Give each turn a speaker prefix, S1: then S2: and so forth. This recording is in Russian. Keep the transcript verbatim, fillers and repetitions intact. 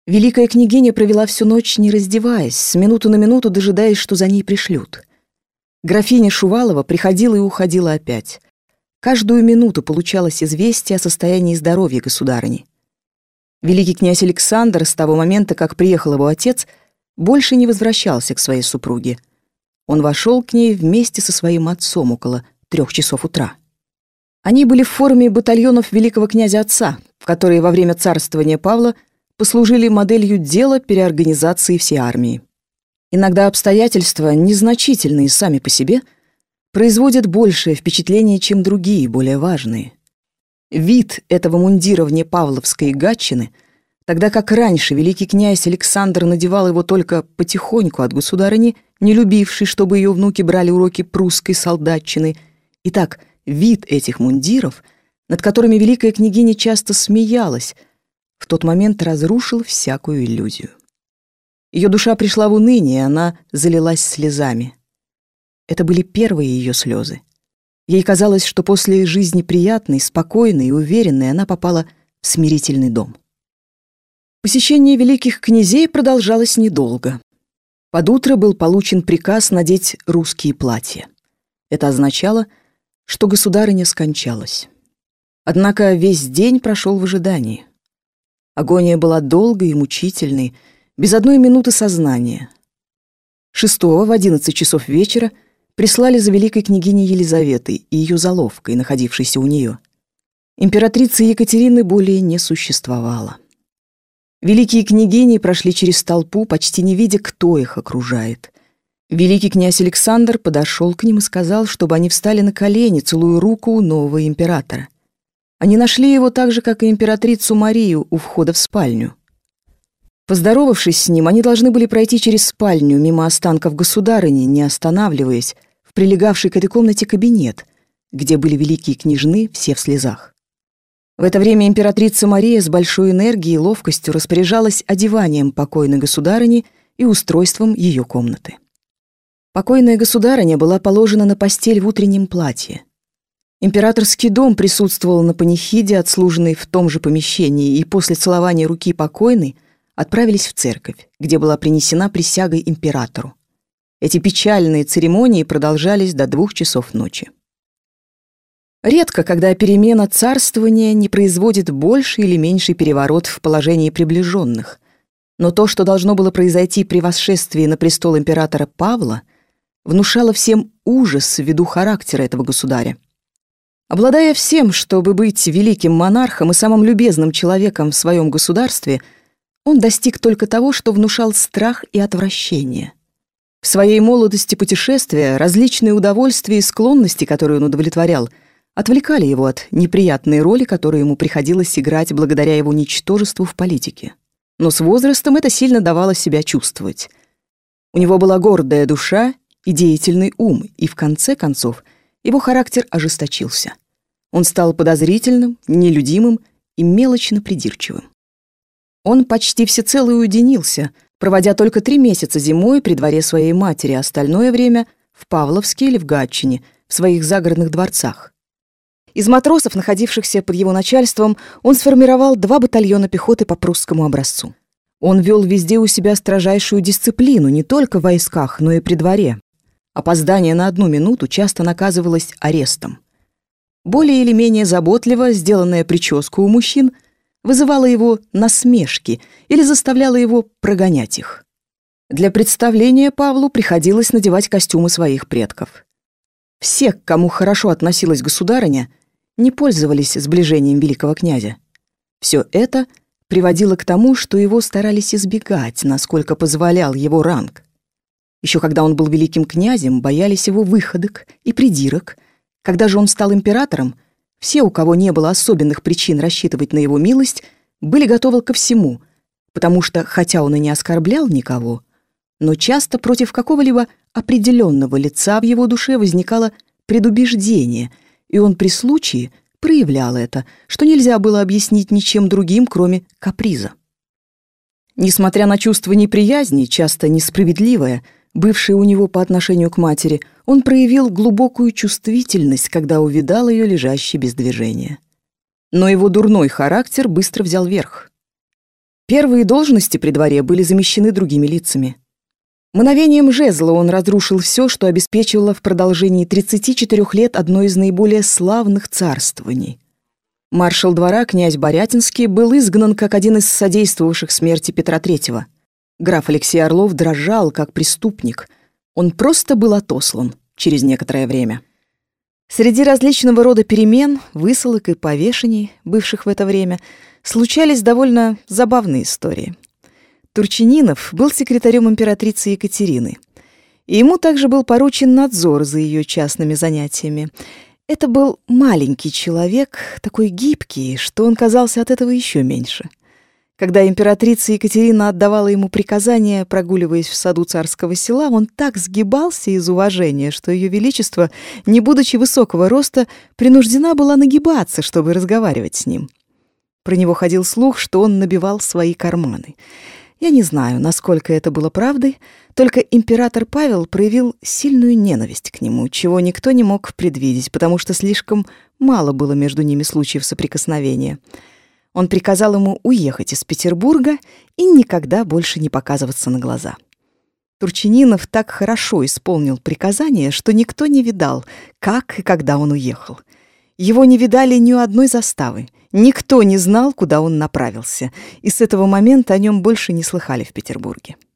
S1: Великая княгиня провела всю ночь, не раздеваясь, с минуты на минуту дожидаясь, что за ней пришлют. Графиня Шувалова приходила и уходила опять. Каждую минуту получалось известие о состоянии здоровья государыни. Великий князь Александр с того момента, как приехал его отец, больше не возвращался к своей супруге. Он вошел к ней вместе со своим отцом около трех часов утра. Они были в форме батальонов великого князя отца, которые во время царствования Павла послужили моделью дела переорганизации всей армии. Иногда обстоятельства, незначительные сами по себе, производят большее впечатление, чем другие, более важные. Вид этого мундира вне Павловской гатчины, тогда как раньше великий князь Александр надевал его только потихоньку от государыни, не любившей, чтобы ее внуки брали уроки прусской солдатчины. Итак, вид этих мундиров, над которыми великая княгиня часто смеялась, в тот момент разрушил всякую иллюзию. Ее душа пришла в уныние, она залилась слезами. Это были первые ее слезы. Ей казалось, что после жизни приятной, спокойной и уверенной она попала в смирительный дом. Посещение великих князей продолжалось недолго. Под утро был получен приказ надеть русские платья. Это означало, что государыня скончалась. Однако весь день прошел в ожидании. Агония была долгой и мучительной, без одной минуты сознания. Шестого в одиннадцать часов вечера прислали за великой княгиней Елизаветой и ее заловкой, находившейся у нее. Императрицы Екатерины более не существовало. Великие княгини прошли через толпу, почти не видя, кто их окружает. Великий князь Александр подошел к ним и сказал, чтобы они встали на колени, целуя руку у нового императора. Они нашли его так же, как и императрицу Марию у входа в спальню. Поздоровавшись с ним, они должны были пройти через спальню, мимо останков государыни, не останавливаясь, в прилегавший к этой комнате кабинет, где были великие княжны, все в слезах. В это время императрица Мария с большой энергией и ловкостью распоряжалась одеванием покойной государыни и устройством ее комнаты. Покойная государыня была положена на постель в утреннем платье. Императорский дом присутствовал на панихиде, отслуженной в том же помещении, и после целования руки покойной отправились в церковь, где была принесена присяга императору. Эти печальные церемонии продолжались до двух часов ночи. Редко, когда перемена царствования не производит больший или меньший переворот в положении приближенных, но то, что должно было произойти при восшествии на престол императора Павла, внушало всем ужас ввиду характера этого государя. Обладая всем, чтобы быть великим монархом и самым любезным человеком в своем государстве, он достиг только того, что внушал страх и отвращение. В своей молодости путешествия различные удовольствия и склонности, которые он удовлетворял, отвлекали его от неприятной роли, которую ему приходилось играть благодаря его ничтожеству в политике. Но с возрастом это сильно давало себя чувствовать. У него была гордая душа и деятельный ум, и в конце концов его характер ожесточился. Он стал подозрительным, нелюдимым и мелочно придирчивым. Он почти всецело уединился, проводя только три месяца зимой при дворе своей матери, а остальное время в Павловске или в Гатчине, в своих загородных дворцах. Из матросов, находившихся под его начальством, он сформировал два батальона пехоты по прусскому образцу. Он вел везде у себя строжайшую дисциплину, не только в войсках, но и при дворе. Опоздание на одну минуту часто наказывалось арестом. Более или менее заботливо сделанная прическа у мужчин вызывала его насмешки или заставляла его прогонять их. Для представления Павлу приходилось надевать костюмы своих предков. Все, к кому хорошо относилась государыня, не пользовались сближением великого князя. Все это приводило к тому, что его старались избегать, насколько позволял его ранг. Еще когда он был великим князем, боялись его выходок и придирок. Когда же он стал императором, все, у кого не было особенных причин рассчитывать на его милость, были готовы ко всему, потому что, хотя он и не оскорблял никого, но часто против какого-либо определенного лица в его душе возникало предубеждение, и он при случае проявлял это, что нельзя было объяснить ничем другим, кроме каприза. Несмотря на чувство неприязни, часто несправедливое, бывшее у него по отношению к матери, он проявил глубокую чувствительность, когда увидал ее лежащей без движения. Но его дурной характер быстро взял верх. Первые должности при дворе были замещены другими лицами. Мгновением жезла он разрушил все, что обеспечивало в продолжении тридцати четырёх лет одно из наиболее славных царствований. Маршал двора, князь Борятинский, был изгнан как один из содействовавших смерти Петра Третьего. Граф Алексей Орлов дрожал, как преступник. Он просто был отослан через некоторое время. Среди различного рода перемен, высылок и повешений, бывших в это время, случались довольно забавные истории. Турчининов был секретарем императрицы Екатерины, и ему также был поручен надзор за ее частными занятиями. Это был маленький человек, такой гибкий, что он казался от этого еще меньше. Когда императрица Екатерина отдавала ему приказания, прогуливаясь в саду царского села, он так сгибался из уважения, что ее величество, не будучи высокого роста, принуждена была нагибаться, чтобы разговаривать с ним. Про него ходил слух, что он набивал свои карманы. Я не знаю, насколько это было правдой, только император Павел проявил сильную ненависть к нему, чего никто не мог предвидеть, потому что слишком мало было между ними случаев соприкосновения. Он приказал ему уехать из Петербурга и никогда больше не показываться на глаза. Турчининов так хорошо исполнил приказание, что никто не видал, как и когда он уехал. Его не видали ни у одной заставы, никто не знал, куда он направился, и с этого момента о нем больше не слыхали в Петербурге.